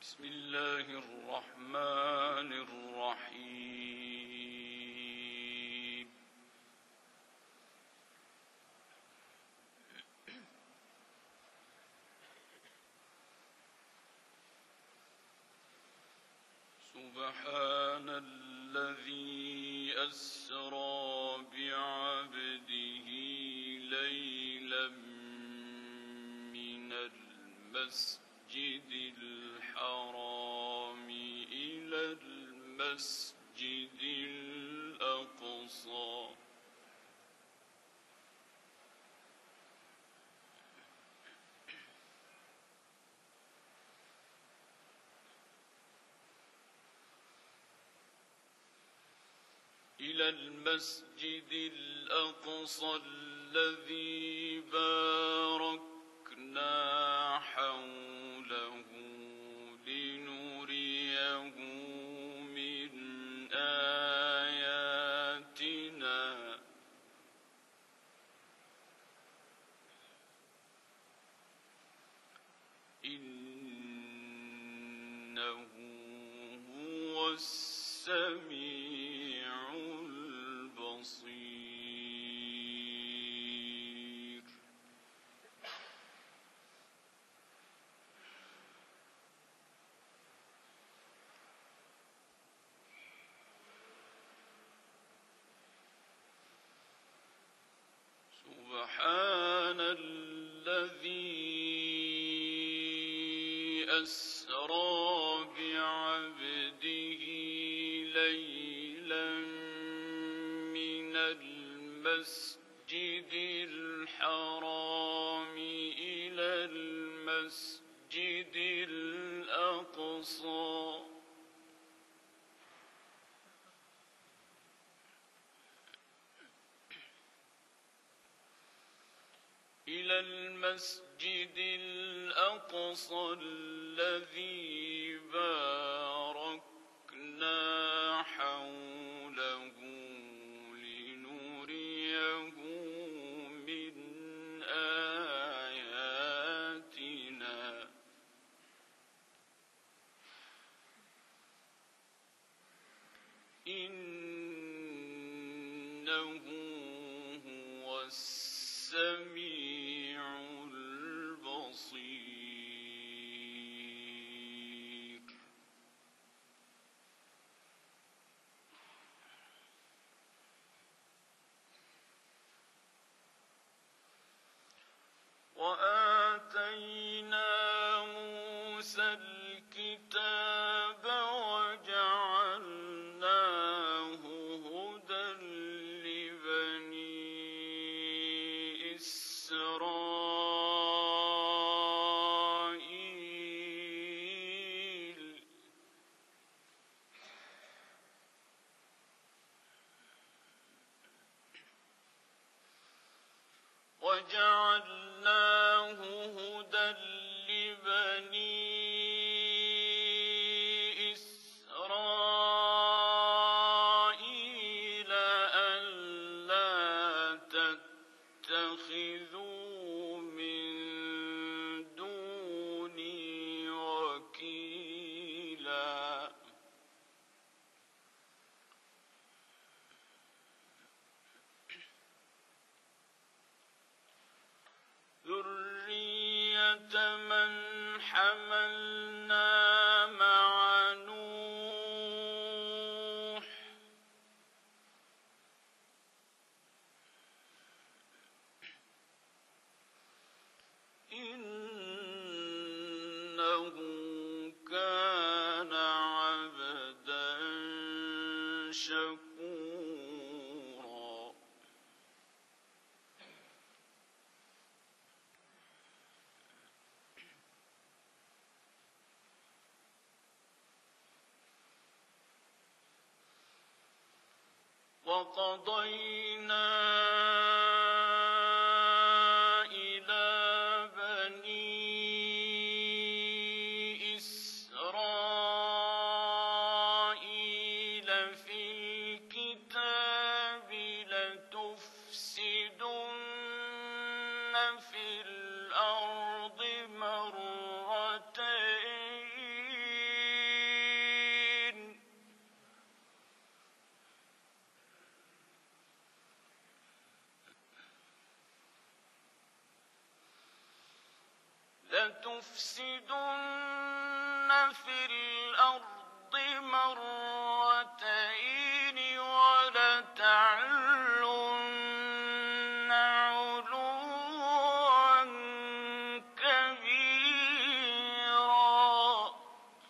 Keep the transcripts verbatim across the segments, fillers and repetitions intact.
بسم الله الرحمن الرحيم. سبحان الذي أسرى بعبده ليلا من المسجد الحرام إلى المسجد الأقصى إلى المسجد الأقصى الذي باركنا حوله لنريه من آياتنا إنه هو السميع البصير. سبحان الذي أسرى بعبده ليلا من المسجد الحرام إلى المسجد الأقصى إلى المسجد الأقصى الذي باركنا حوله لنريه من آياتنا إنه هو السميع البصير. وآتينا موسى الكتاب وجعلناه هدى لبني إسرائيل وجعلناه هدى لبني إسرائيل ألا تتخذوا من دوني وكيلا ذرية من حملنا مع نوح إنه كان عبدا شكورا. وقضينا إلى بني إسرائيل في الكتاب لتفسدن في الأرض مرتين لتفسدن في الأرض مرتين ولتعلن علوا كبيرا.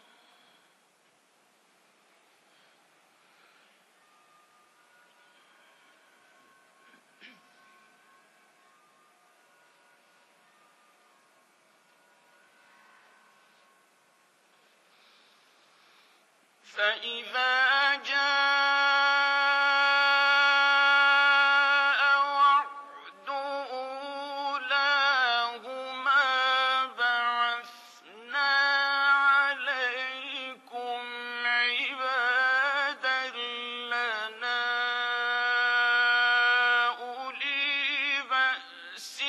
فإذا جاء وعد أولاهما بعثنا عليكم عبادا لنا أولي بأس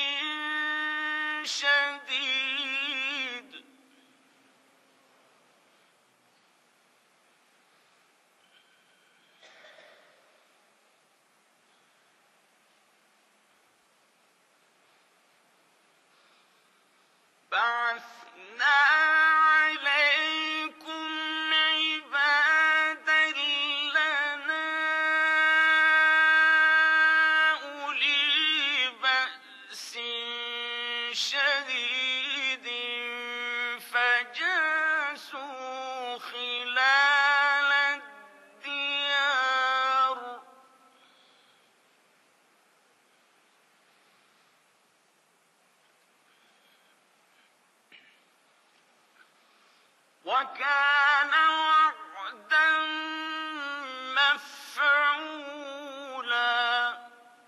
شديد بعثنا عليكم عبادا لنا أولي بأس شديد فجاسوا خلال الديار وكان وعدا مفعولا.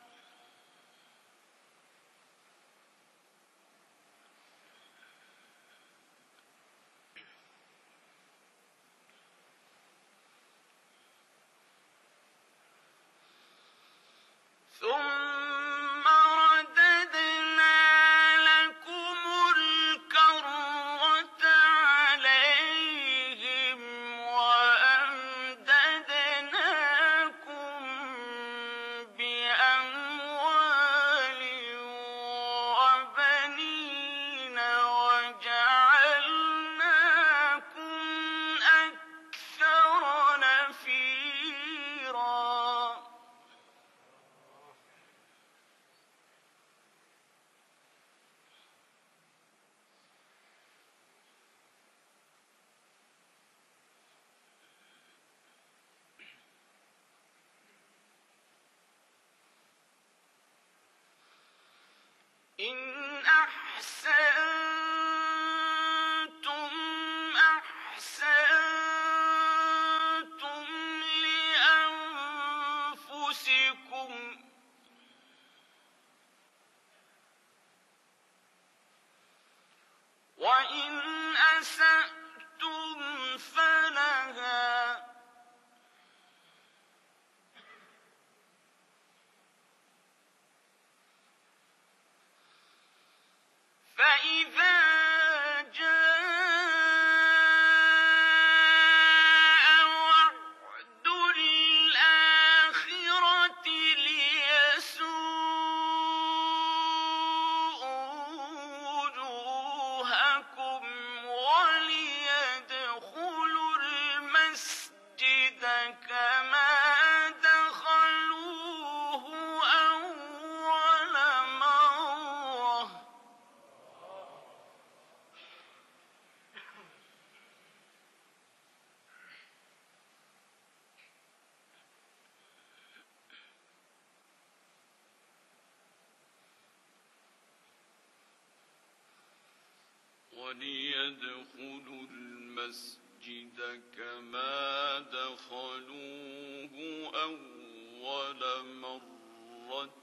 ثم رددنا لكم الكرة عليهم وأمددناكم بأموال وبنين وجعلناكم أكثر نفيرا. إن أحسنتم أحسنتم لأنفسكم وإن أسأتم فلها فإذا جاء وعد الآخرة ليسوءوا وجوهكم وليدخلوا المسجد كما دخلوه أول مرة وليدخلوا المسجد كما دخلوه أول مرة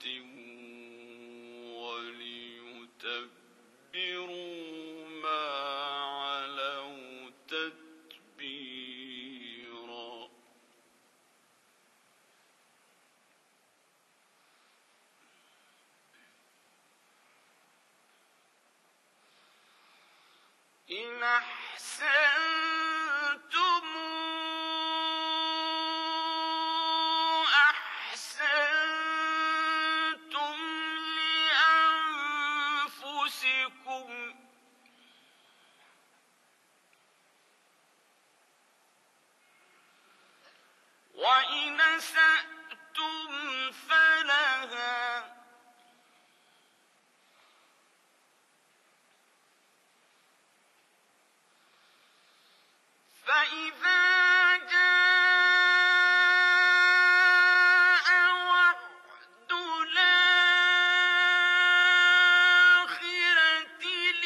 وليتبروا ما علوا تتبيرا. إن أحسنتم أحسنتم لأنفسكم وإن أسأتم فلها فإذا جاء وعد الآخرة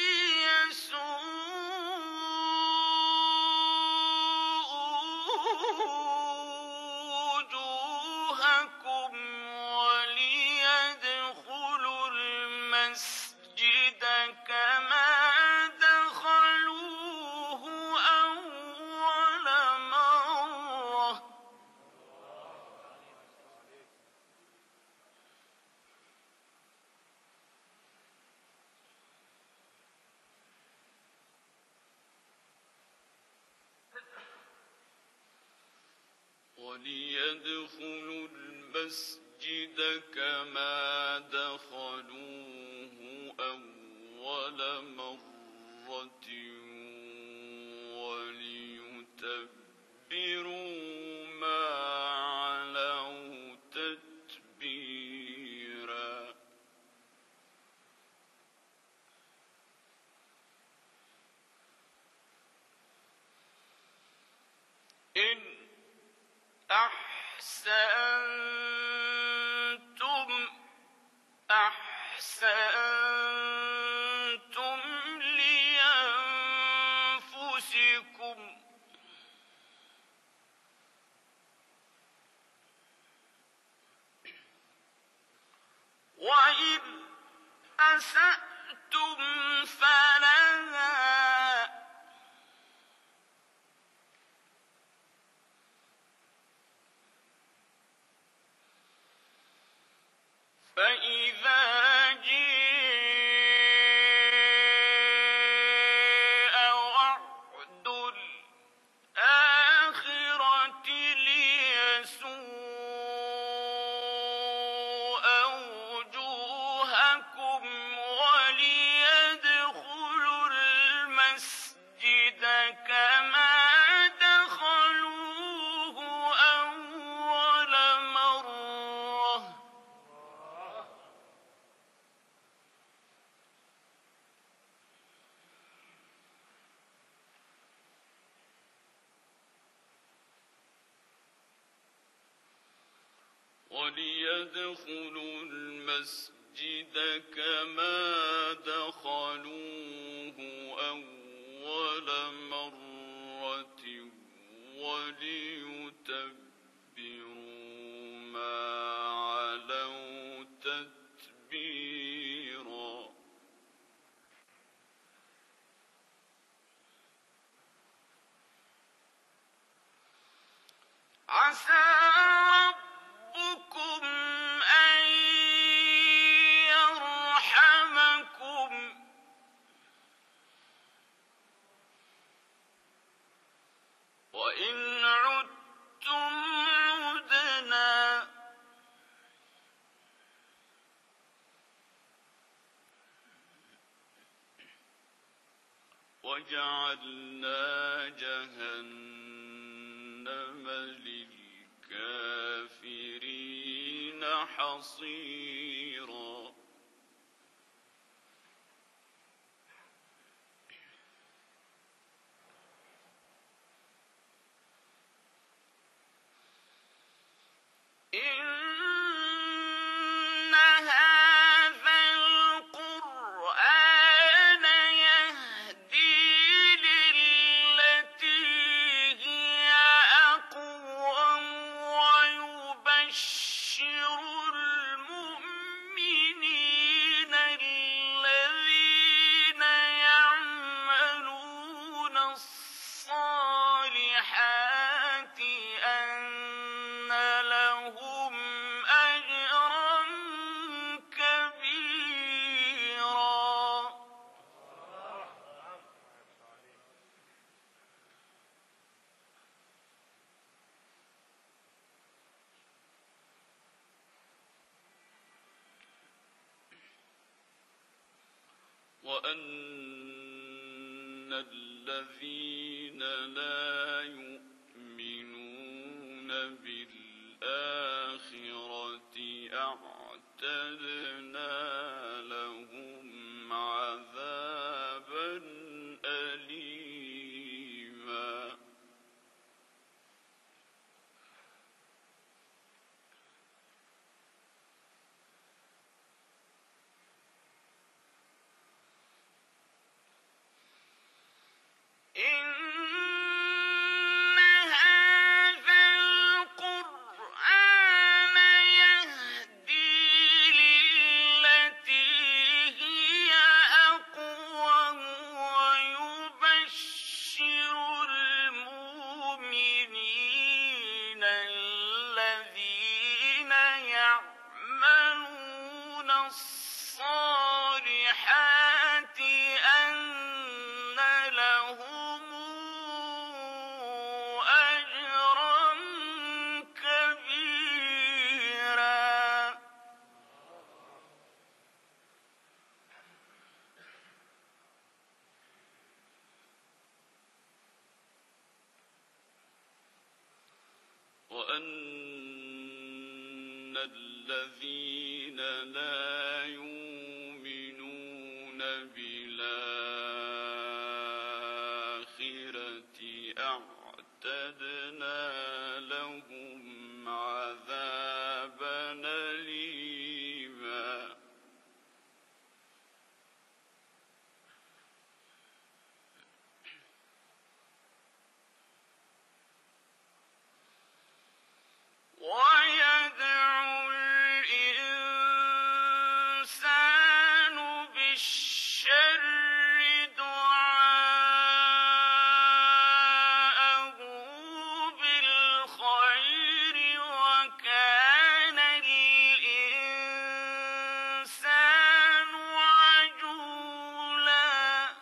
ليسوءوا وجوهكم وليدخلوا المسجد كما دخلوه أول مرة وليدخلوا المسجد كما دخلوه أول مرة وليتبروا ما علوا تتبيرا إن أحسنتم أحسنتم لأنفسكم وإن أسأتم فلها فإذا جاء وعد الآخرة ليسوءوا وجوهكم وليدخلوا المسجد كما دخلوه أول مرة وليدخلوا المسجد كما دخلوه أول مرة وليتبروا ما علوا تتبيرا عسى ربكم أن يرحمكم وإن عدتم عدنا وجعلنا جهنم للكافرين حصيرا إن هذا القرآن يهدي للتي هي أقوم ويبشر المؤمنين الذين يعملون الصالحات أن لهم أجرا كبيرا وأن الذين لا يؤمنون بالله أعتدنا لهم عذابا أليما وأن الذين لا يؤمنون بالآخرة أعتدنا لهم عذابا أليما ويدعو الإنسان بالشر دعاءه بالخير وكان الإنسان عجولا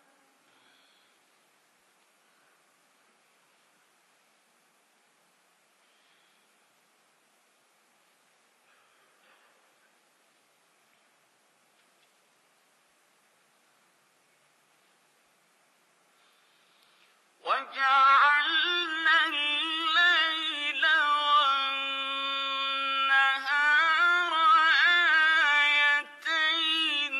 وجعلنا الليل والنهار آيتين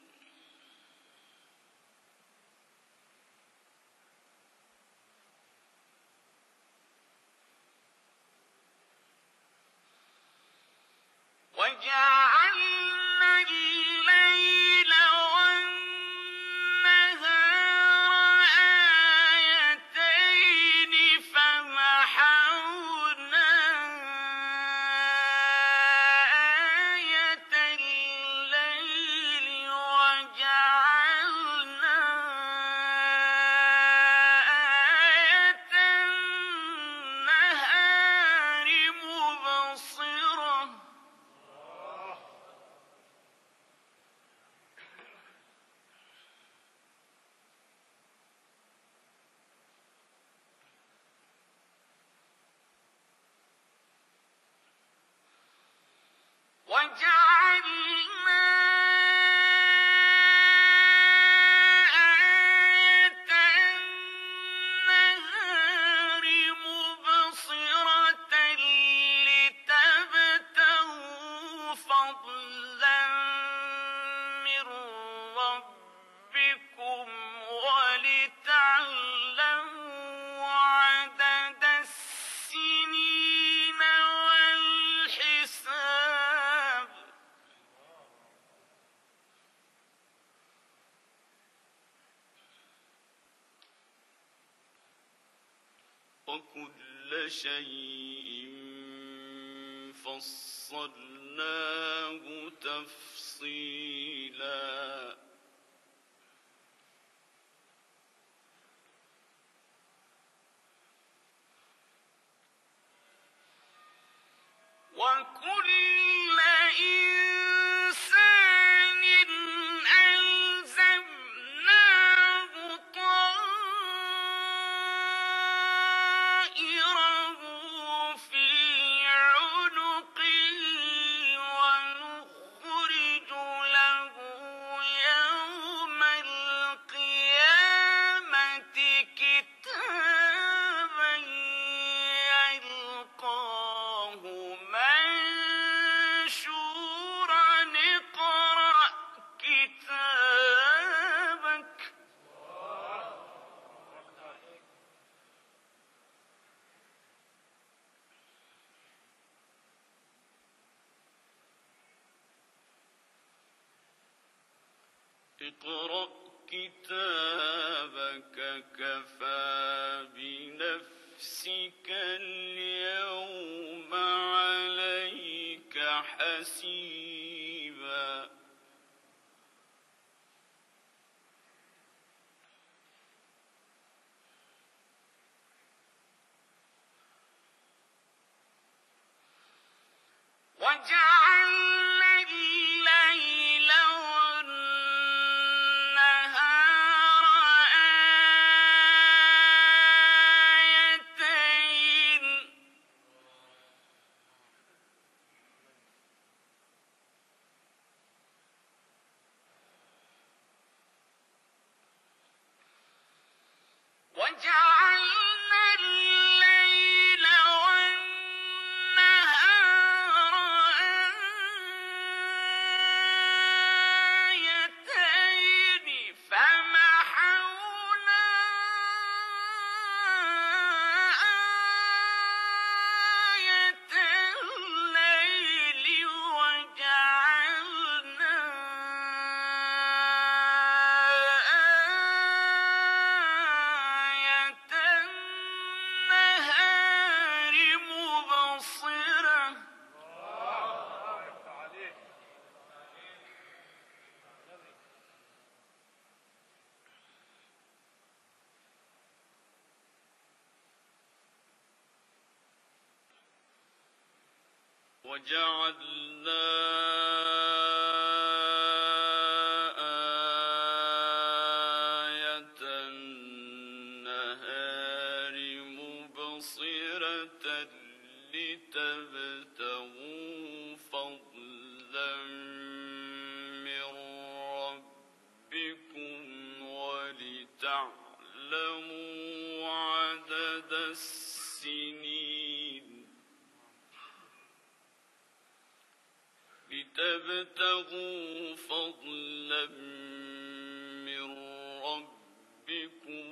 وجعلنا الليل والنهار آيتين فمحونا آية الليل وجعلنا آية النهار مبصرة وجعلنا آية النهار مبصرة لتبتغوا فضلا من ربكم ولتعلموا عدد السنين والحساب وكل شيء فصلناه تفصيلا وكل إنسان ألزمناه طائره في عنقه ونخرج له يوم اقرأ كتابك كفى بنفسك اليوم عليك حسيبا وجعلنا الليل والنهار آيتين وجعلنا الليل والنهار آيتين فمحونا آية الليل وجعلنا آية النهار مبصرة وجعلنا آية النهار مبصرة لتبتغوا فضلا من ربكم ولتعلموا عدد السنين لتبتغوا فضلا من ربكم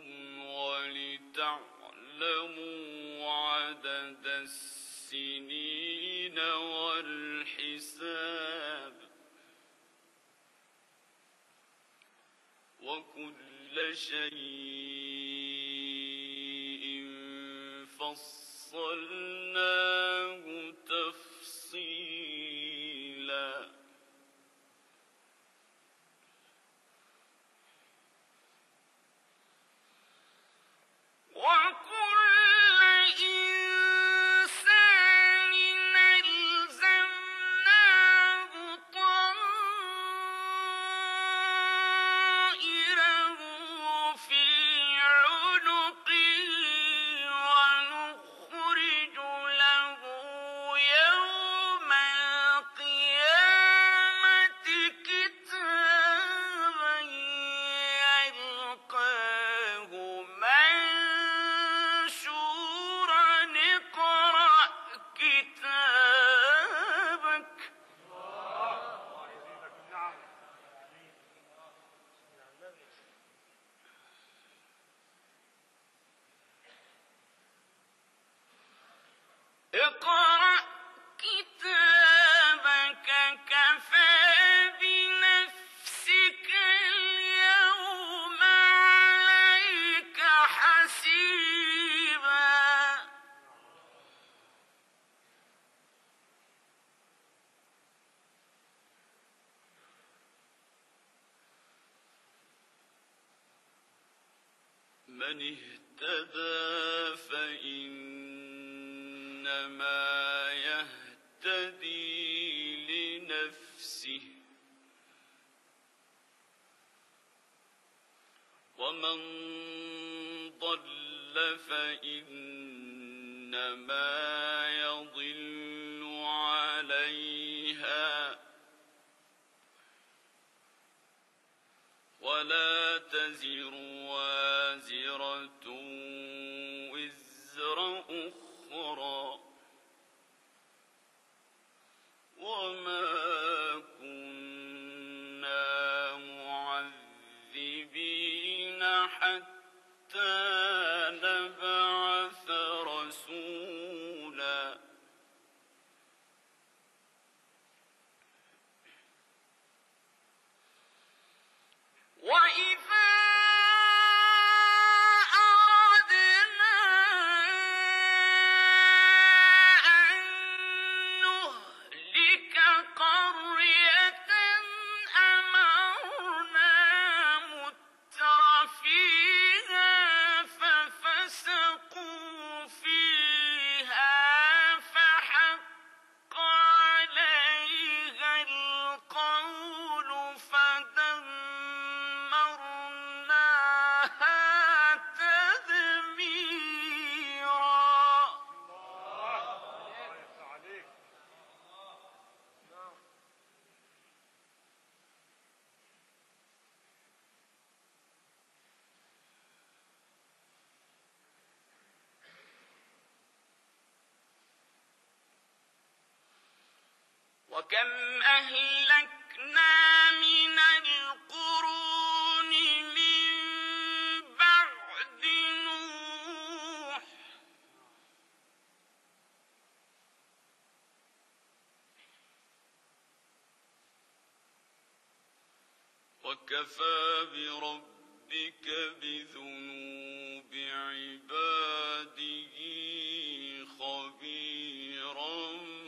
ولتعلموا عدد السنين والحساب وكل شيء فصلناه تفصيلا وكل إنسان ألزمناه طائره في عنقه ونخرج له يوم القيامة كتابا يلقاه منشورا اقرأ كتابك اقرأ كتابك كفى بنفسك اليوم عليك حسيبا من اهتدى فإنما يهتدي لنفسه ومن ضل فإنما يضل عليها ولا تزر وازرة وزر أخرى وما كنا معذبين حتى نبعث رسولا وكم أهلكنا من القرون من بعد نوح وكفى بربك بذنوب عباده خبيرا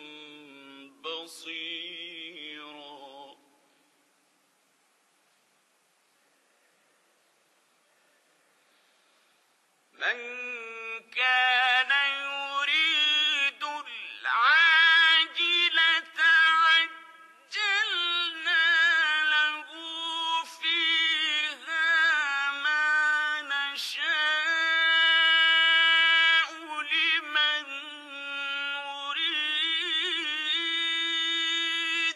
بصيرا من كان يريد العاجلة عجلنا له فيها ما نشاء لمن نريد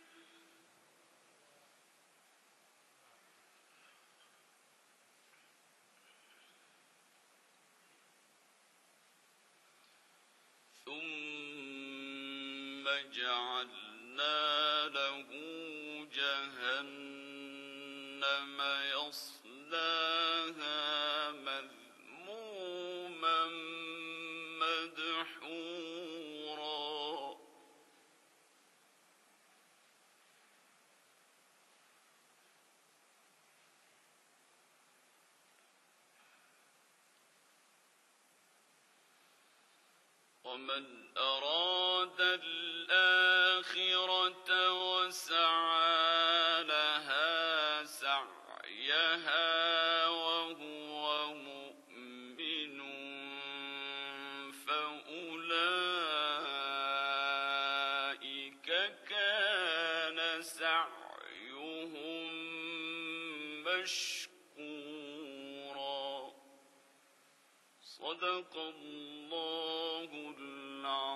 ثم جعلنا له جهنم يصلاها مذموما مدحورا ومن أراد الآخرة وسعى لها سعيها وهو مؤمن فأولئك كان سعيهم مشكورا صدق الله العظيم.